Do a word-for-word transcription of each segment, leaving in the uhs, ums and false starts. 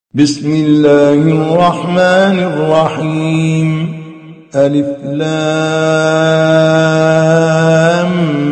بسم الله الرحمن الرحيم. ألف لام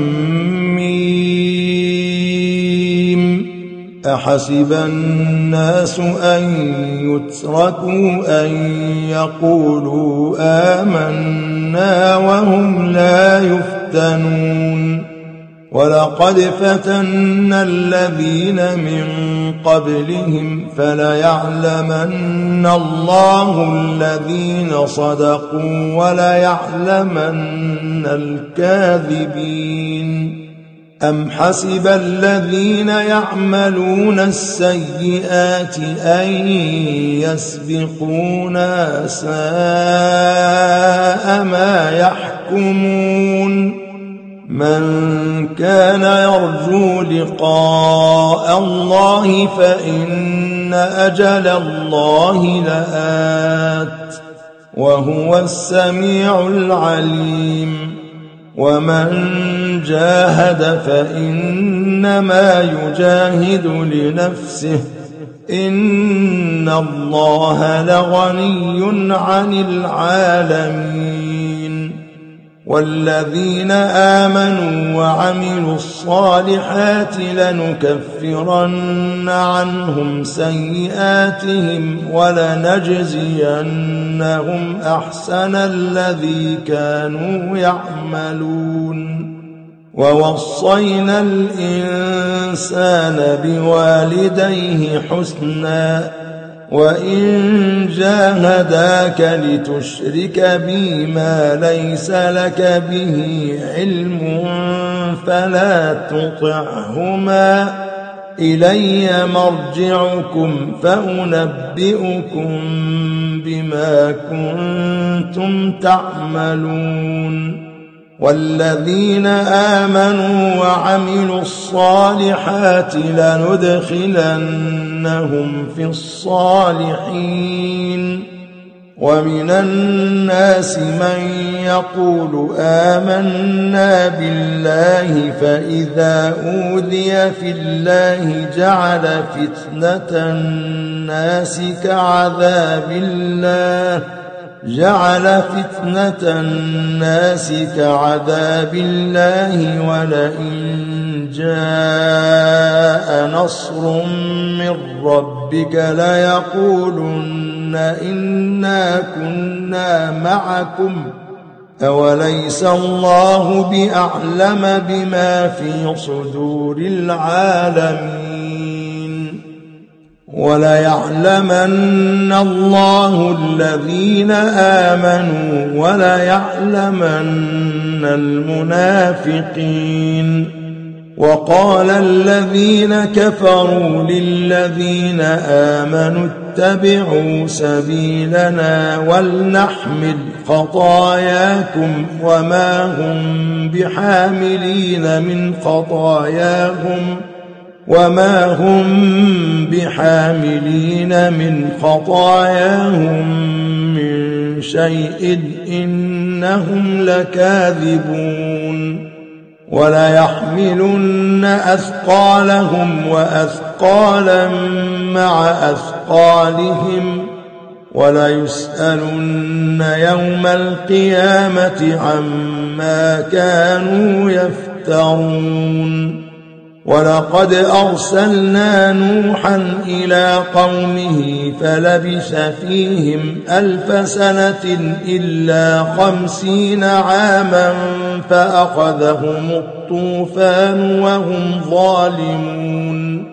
ميم. أحسب الناس أن يتركوا أن يقولوا آمنا وهم لا يفتنون. ولقد فتنا الذين من قبلهم فليعلمن الله الذين صدقوا وليعلمن الكاذبين. أم حسب الذين يعملون السيئات أن يسبقونا ساء ما يحكمون. من كان يرجو لقاء الله فإن أجل الله لآت وهو السميع العليم. ومن جاهد فإنما يجاهد لنفسه إن الله لغني عن العالمين. والذين آمنوا وعملوا الصالحات لنكفرن عنهم سيئاتهم ولنجزينهم أحسن الذي كانوا يعملون. ووصينا الإنسان بوالديه حسنا وإن جاهداك لتشرك بي ما ليس لك به علم فلا تطعهما إلي مرجعكم فأنبئكم بما كنتم تعملون. والذين آمنوا وعملوا الصالحات لندخلنهم في الصالحين. ومن الناس من يقول آمنا بالله فإذا أوذي في الله جعل فتنة الناس كعذاب الله جعل فتنة الناس كعذاب الله ولئن جاء نصر من ربك ليقولن إنا كنا معكم أوليس الله بأعلم بما في صدور العالمين. وليعلمن الله الذين آمنوا وليعلمن المنافقين. وقال الذين كفروا للذين آمنوا اتبعوا سبيلنا ولنحمل خطاياكم وما هم بحاملين من خطاياهم وما هم بحاملين من خطاياهم من شيء إنهم لكاذبون. وليحملن أثقالهم وأثقالا مع أثقالهم وليسألن يوم القيامة عما كانوا يفترون. ولقد أرسلنا نوحا إلى قومه فلبث فيهم ألف سنة إلا خمسين عاما فأخذهم الطوفان وهم ظالمون.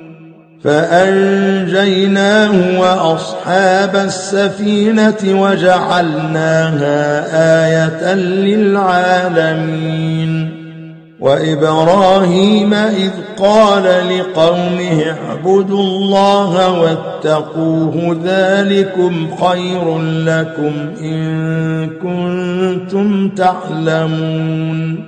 فأنجيناه وأصحاب السفينة وجعلناها آية للعالمين. وإبراهيم إذ قال لقومه اعبدوا الله واتقوه ذلكم خير لكم إن كنتم تعلمون.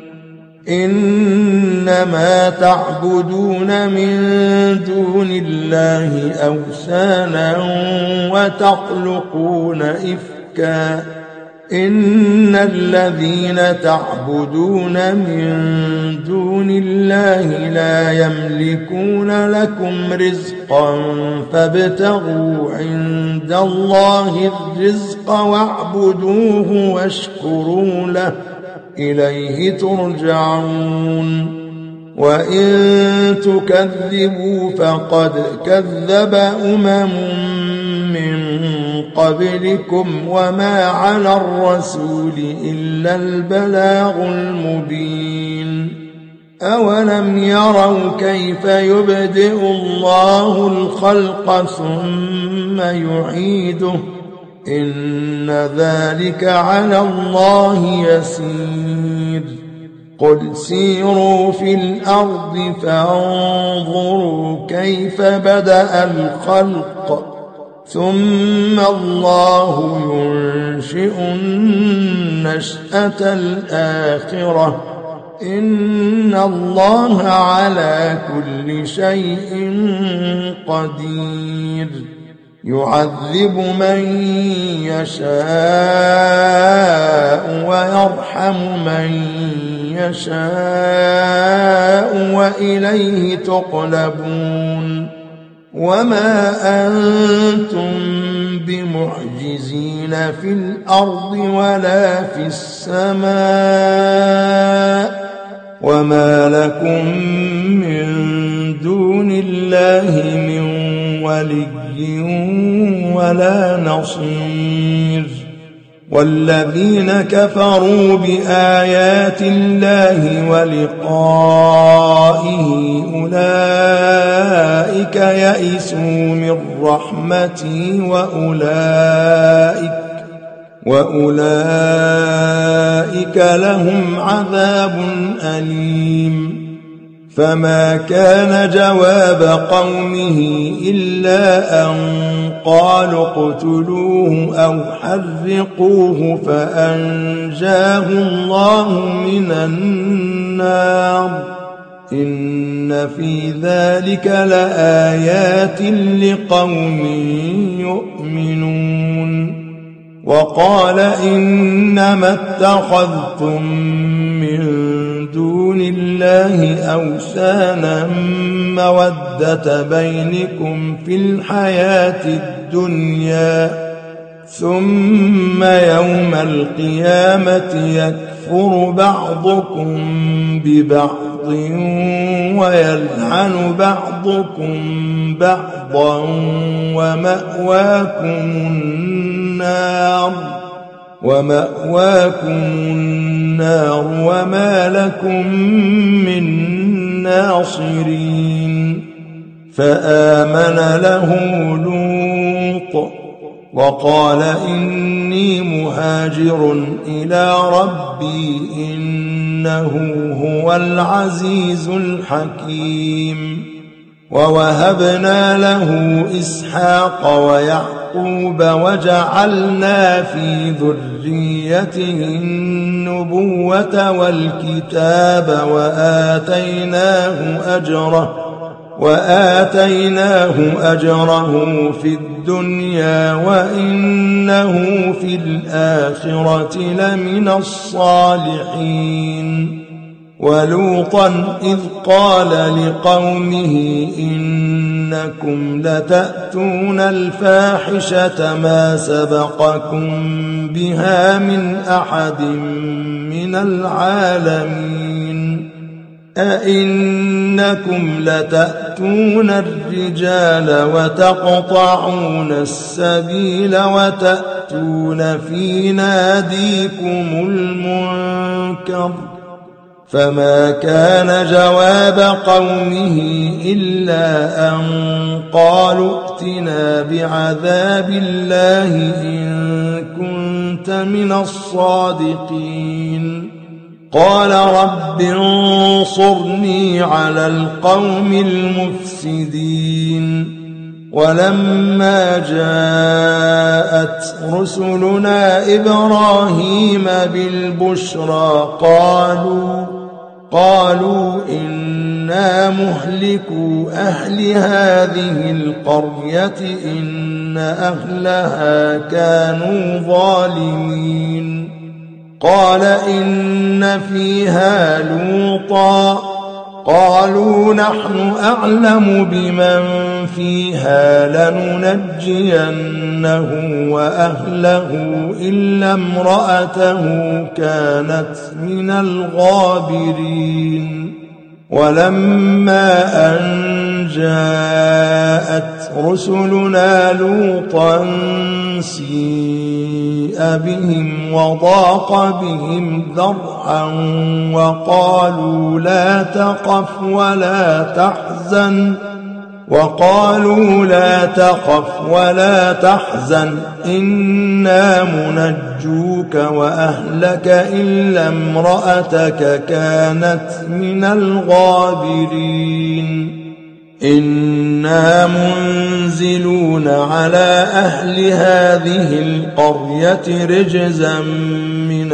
إنما تعبدون من دون الله أوثانا وتخلقون إفكا إن الذين تعبدون من دون الله لا يملكون لكم رزقا فابتغوا عند الله الرزق واعبدوه واشكروا له إليه ترجعون وإن تكذبوا فقد كذب أمم من قبلكم وما على الرسول إلا البلاغ المبين أولم يروا كيف يبدئ الله الخلق ثم يعيده إن ذلك على الله يسير قل سيروا في الأرض فانظروا كيف بدأ الخلق ثم الله ينشئ النشأة الآخرة إن الله على كل شيء قدير يعذب من يشاء ويرحم من يشاء وإليه تقلبون وما أنتم بمعجزين في الأرض ولا في السماء وما لكم من دون الله من ولي ولا نصير والذين كفروا بآيات الله ولقائه أولئك يئسوا من رحمتي وأولئك وأولئك لهم عذاب أليم فما كان جواب قومه إلا أن قالوا اقتلوه أو حرقوه فأنجاه الله من النار إن في ذلك لآيات لقوم يؤمنون وقال إنما اتخذتم من دون الله أوثانا مودة بينكم في الحياة الدنيا ثم يوم القيامة يكفر بعضكم ببعض ويلعن بعضكم بعضا ومأواكم النار ومأواكم النار وما لكم من ناصرين فآمن له لوط وقال إني مهاجر إلى ربي إنه هو العزيز الحكيم ووهبنا له إسحاق ويعقوب وجعلنا في ذريته النبوة والكتاب وآتيناه أجره وآتيناه أجره في الدنيا وإنه في الآخرة لمن الصالحين ولوطا إذ قال لقومه إنكم لتأتون الفاحشة ما سبقكم بها من أحد من العالمين أئنكم لتأتون الرجال وتقطعون السبيل وتأتون في ناديكم المنكر فما كان جواب قومه إلا أن قالوا ائتنا بعذاب الله إن كنت من الصادقين قال رب انصرني على القوم المفسدين ولما جاءت رسلنا إبراهيم بالبشرى قالوا قالوا إن إنا مهلكو أهل هذه القرية إن أهلها كانوا ظالمين قال إن فيها لوطا قالوا نحن أعلم بمن فيها لننجينه وأهله إلا امرأته كانت من الغابرين ولما أن جاءت رسلنا لوطا سيء بهم وضاق بهم ذرعا وقالوا لا تخف ولا تحزن وقالوا لا تخف ولا تحزن إنا منجوك وأهلك إلا امرأتك كانت من الغابرين إنا منزلون على أهل هذه القرية رجزا من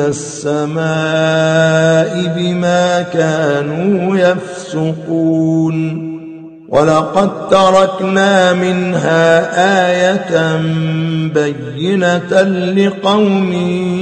السماء بما كانوا يفسقون ولقد تركنا منها آية بينة لقوم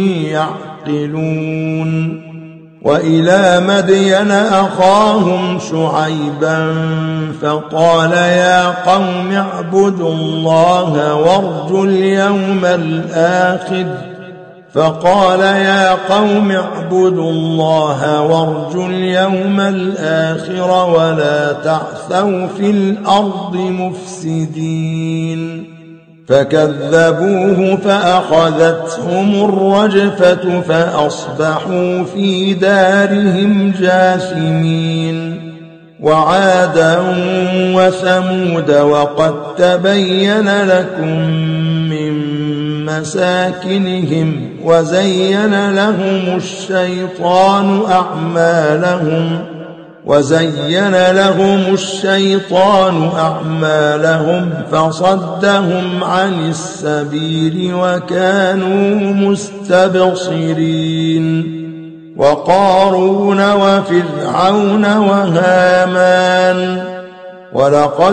يعقلون وإلى مدين أخاهم شعيبا فقال يا قوم اعبدوا الله وارجوا اليوم الآخر فقال يا قوم اعبدوا الله وارجوا اليوم الآخر ولا تعثوا في الأرض مفسدين فكذبوه فأخذتهم الرجفة فأصبحوا في دارهم جاثمين وعادا وثمود وقد تبين لكم من مساكنهم وزين لهم الشيطان أعمالهم وزين لهم الشيطان أعمالهم فصدهم عن السبيل وكانوا مستبصرين وقارون وفرعون وهامان ولقد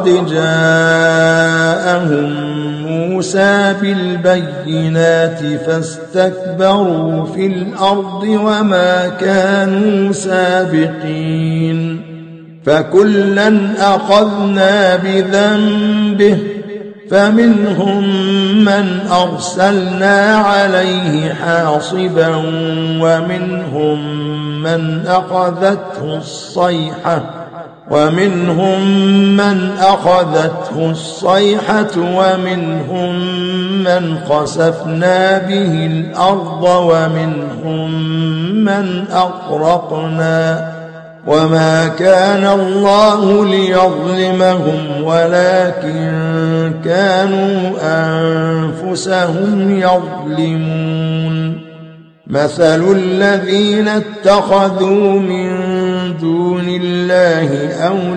جاءهم موسى بالبينات فاستكبروا في الأرض وما كانوا سابقين فكلا أخذنا بذنبه فمنهم من أرسلنا عليه حاصبا ومنهم من أخذته الصيحة ومنهم من أخذته الصيحة ومنهم من خسفنا به الأرض ومنهم من أغرقنا وما كان الله ليظلمهم ولكن كانوا أنفسهم يظلمون مثل الذين اتخذوا من دون الله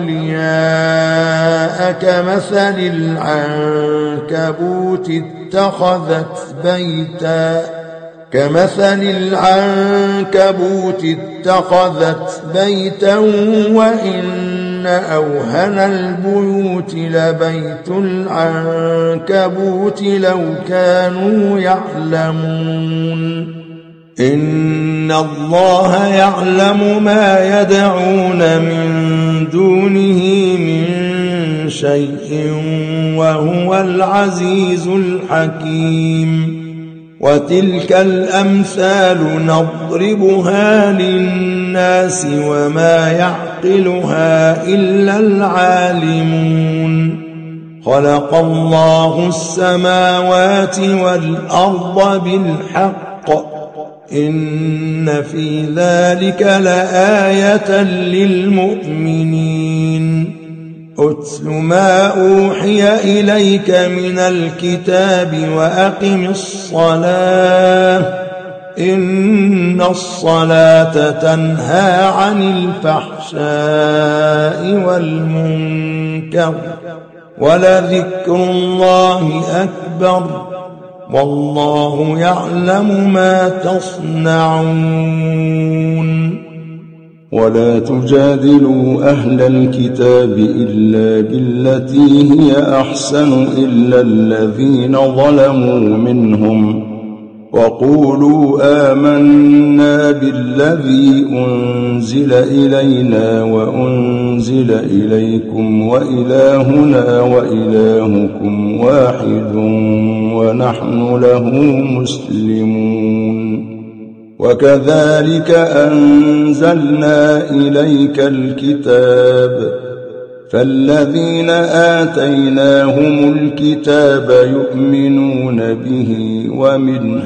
أولياء كمثل العنكبوت اتخذت بيتا كمثل العنكبوت اتخذت بيتا وإن أوهن البيوت لبيت العنكبوت لو كانوا يعلمون إن الله يعلم ما يدعون من دونه من شيء وهو العزيز الحكيم وتلك الأمثال نضربها للناس وما يعقلها إلا العالمون خلق الله السماوات والأرض بالحق إن في ذلك لآية للمؤمنين أتل ما أوحي إليك من الكتاب وأقم الصلاة إن الصلاة تنهى عن الفحشاء والمنكر ولذكر الله أكبر والله يعلم ما تصنعون ولا تجادلوا أهل الكتاب إلا بالتي هي أحسن إلا الذين ظلموا منهم، وقولوا آمنا بالذي أنزل إلينا وأنزل إليكم وإلهنا وإلهكم واحد ونحن له مسلمون. وكذلك أنزلنا إليك الكتاب، فالذين آتيناهم الكتاب يؤمنون به، ومن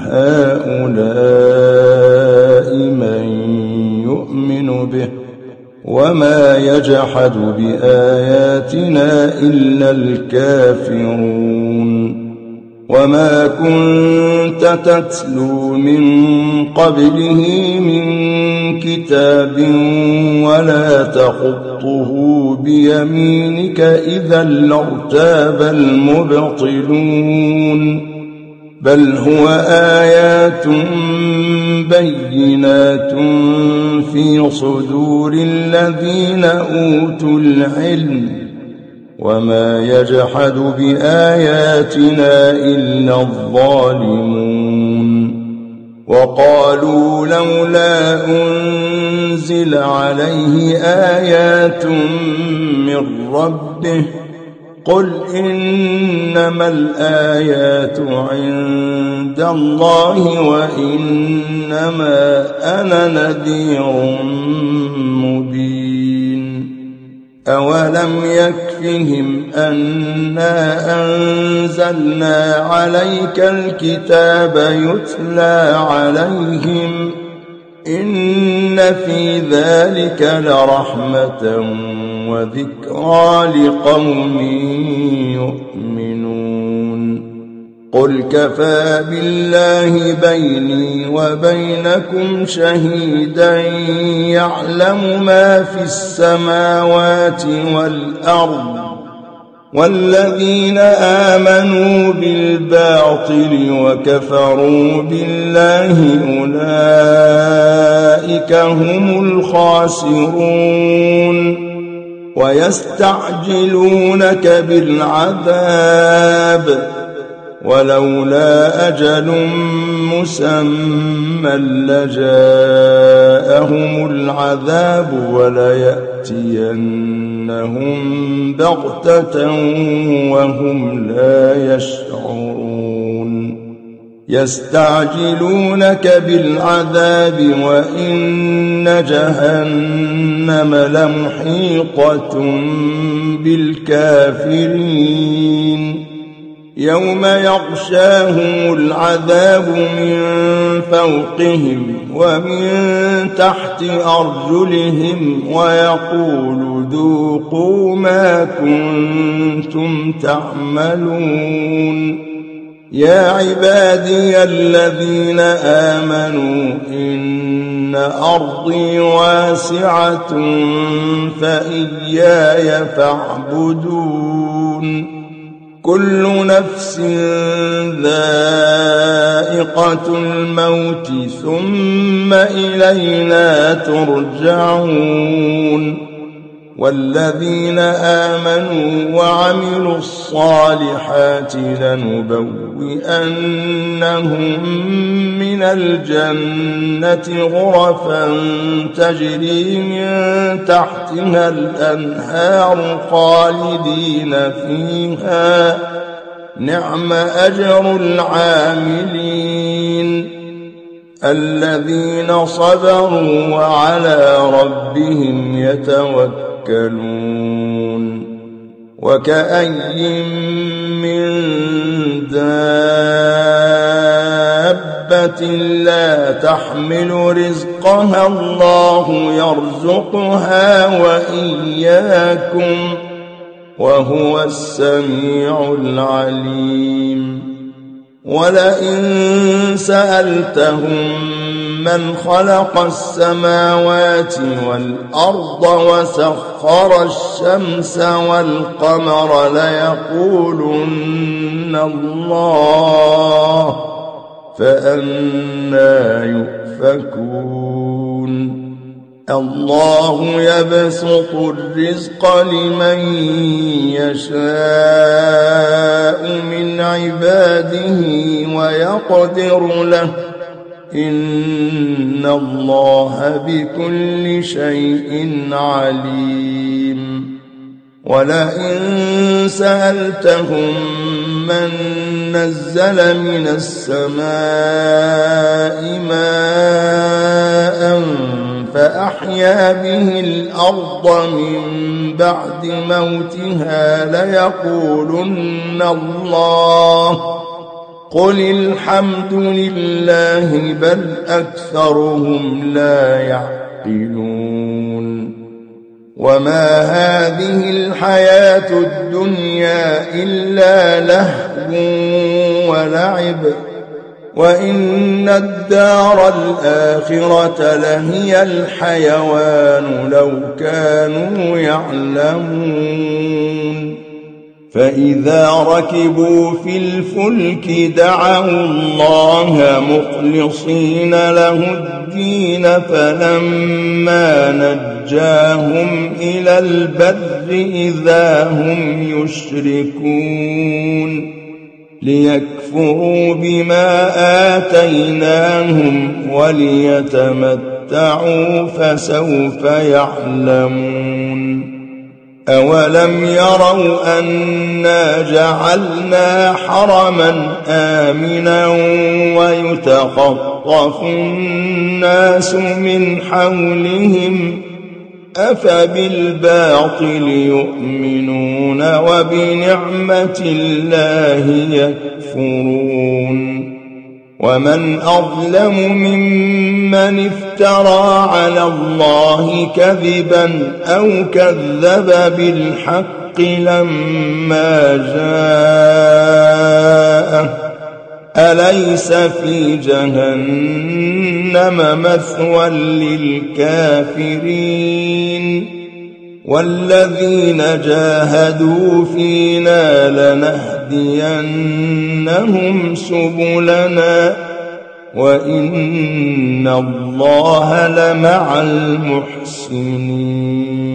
هؤلاء من يؤمن به، وما يجحد بآياتنا إلا الكافرون. وما كنت تتلو من قبله من كتاب ولا تخطه بيمينك إذا لارتاب المبطلون، بل هو آيات بينات في صدور الذين أوتوا العلم، وما يجحد بآياتنا إلا الظالمون. وقالوا لولا أنزل عليه آيات من ربه، قل إنما الآيات عند الله وإنما أنا نذير مبين. أولم يكفهم أنا أنزلنا عليك الكتاب يتلى عليهم، إن في ذلك لرحمة وذكرى لقوم يؤمنون. قل كفى بالله بيني وبينكم شهيدا يعلم ما في السماوات والأرض، والذين آمنوا بالباطل وكفروا بالله أولئك هم الخاسرون. ويستعجلونك بالعذاب ولولا أجل مسمى لجاءهم العذاب وليأتينهم بغتة وهم لا يشعرون. يستعجلونك بالعذاب وإن جهنم لمحيطة بالكافرين. يوم يغشاهم العذاب من فوقهم ومن تحت أرجلهم ويقول ذوقوا ما كنتم تعملون. يا عبادي الذين آمنوا إن أرضي واسعة فإياي فاعبدون. كل نفس ذائقة الموت ثم إلينا ترجعون. والذين آمنوا وعملوا الصالحات لنبوئنهم من الجنة غرفا تجري من تحتها الأنهار خالدين فيها، نعم أجر العاملين. الذين صبروا وعلى ربهم يتوكلون. وكأي من دابة لا تحمل رزقها الله يرزقها وإياكم وهو السميع العليم. ولئن سألتهم من خلق السماوات والأرض وسخر الشمس والقمر ليقولن الله، فأنى يؤفكون. الله يبسط الرزق لمن يشاء من عباده ويقدر له إن الله بكل شيء عليم ولئن سألتهم من نزل من السماء ماء فأحيا به الأرض من بعد موتها ليقولن الله قل الحمد لله بل أكثرهم لا يعقلون وما هذه الحياة الدنيا إلا لهو ولعب وإن الدار الآخرة لهي الحيوان لو كانوا يعلمون فإذا ركبوا في الفلك دعوا الله مخلصين له الدين فلما نجاهم إلى البر إذا هم يشركون ليكفروا بما آتيناهم وليتمتعوا فسوف يعلمون أولم يروا أنا جعلنا حرما آمنا ويتخطف الناس من حولهم أفبالباطل يؤمنون وبنعمة الله يكفرون ومن أظلم ممن افترى على الله كذبا أو كذب بالحق لما جاءه أليس في جهنم مثوى للكافرين والذين جاهدوا فينا لنهدينهم سبلنا وإن الله لمع المحسنين